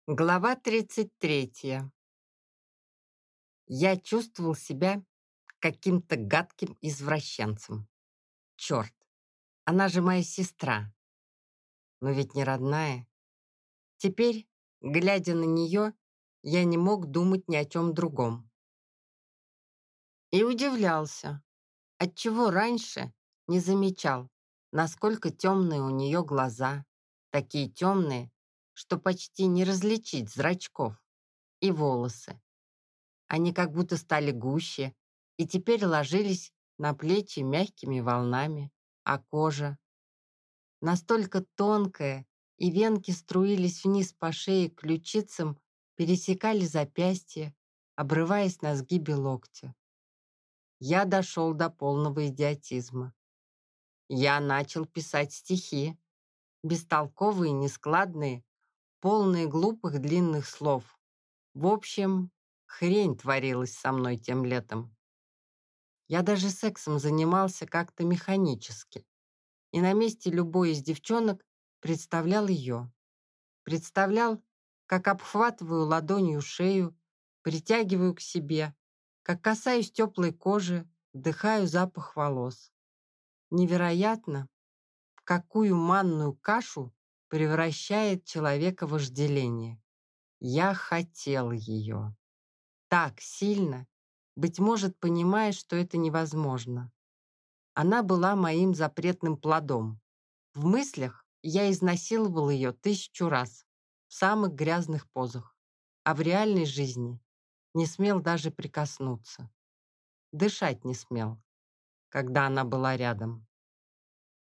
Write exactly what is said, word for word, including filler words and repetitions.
Глава тридцать третья. Я чувствовал себя каким-то гадким извращенцем. Черт, она же моя сестра, но ведь не родная. Теперь, глядя на нее, я не мог думать ни о чем другом. И удивлялся, отчего раньше не замечал, насколько темные у нее глаза, такие темные, что почти не различить зрачков, и волосы. Они как будто стали гуще и теперь ложились на плечи мягкими волнами, а кожа настолько тонкая, и венки струились вниз по шее к ключицам, пересекали запястья, обрываясь на сгибе локтя. Я дошел до полного идиотизма. Я начал писать стихи, бестолковые, нескладные, полные глупых длинных слов. В общем, хрень творилась со мной тем летом. Я даже сексом занимался как-то механически. И на месте любой из девчонок представлял ее. Представлял, как обхватываю ладонью шею, притягиваю к себе, как касаюсь теплой кожи, вдыхаю запах волос. Невероятно, в какую манную кашу превращает человека вожделение. Я хотел ее. Так сильно, быть может, понимая, что это невозможно. Она была моим запретным плодом. В мыслях я изнасиловал ее тысячу раз, в самых грязных позах, а в реальной жизни не смел даже прикоснуться. Дышать не смел, когда она была рядом.